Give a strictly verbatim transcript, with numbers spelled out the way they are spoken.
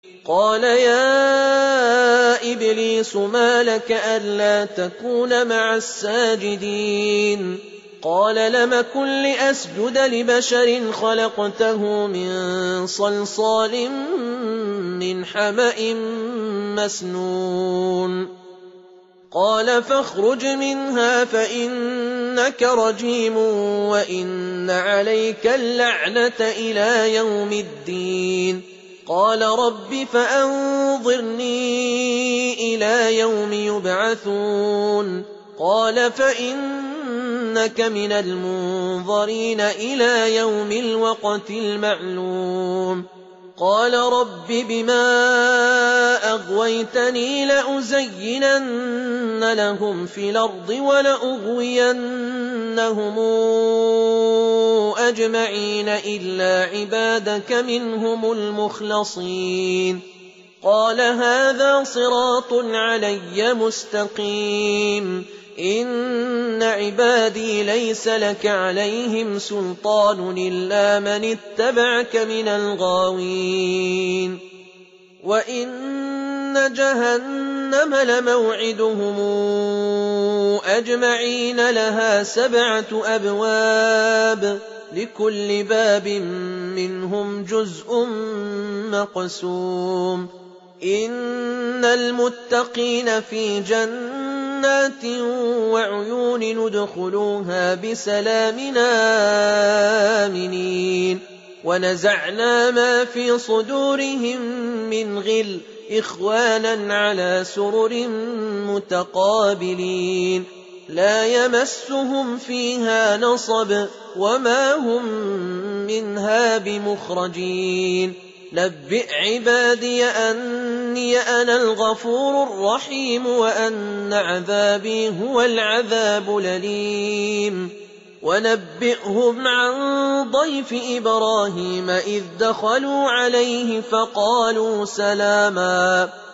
قال يا إبليس ما لك ألا تكون مع الساجدين قال لم كن لأسجد لبشر خلقته من صلصال من حمأ مسنون قال فاخرج منها فإنك رجيم وإن عليك اللعنة إلى يوم الدين قال رب فأنظرني إلى يوم يبعثون قال فإنك من المنظرين إلى يوم الوقت المعلوم قال رب بما أغويتني لأزينن لهم في الأرض ولأغوينهم أجمعين إلا عبادك منهم المخلصين قال هذا صراط علي مستقيم إن عبادي ليس لك عليهم سلطان إلا من اتبعك من الغاوين وإن جهنم لموعدهم أجمعين لها سبعة أبواب لكل باب منهم جزء مقسوم إن المتقين في جنات وعيون ندخلوها بسلام آمنين ونزعنا ما في صدورهم من غل إخوانا على سرر متقابلين لا يمسهم فيها نصب وما هم منها بمخرجين نبئ عبادي أني أنا الغفور الرحيم وأن عذابي هو العذاب الأليم ونبئهم عن ضيف إبراهيم إذ دخلوا عليه فقالوا سلاما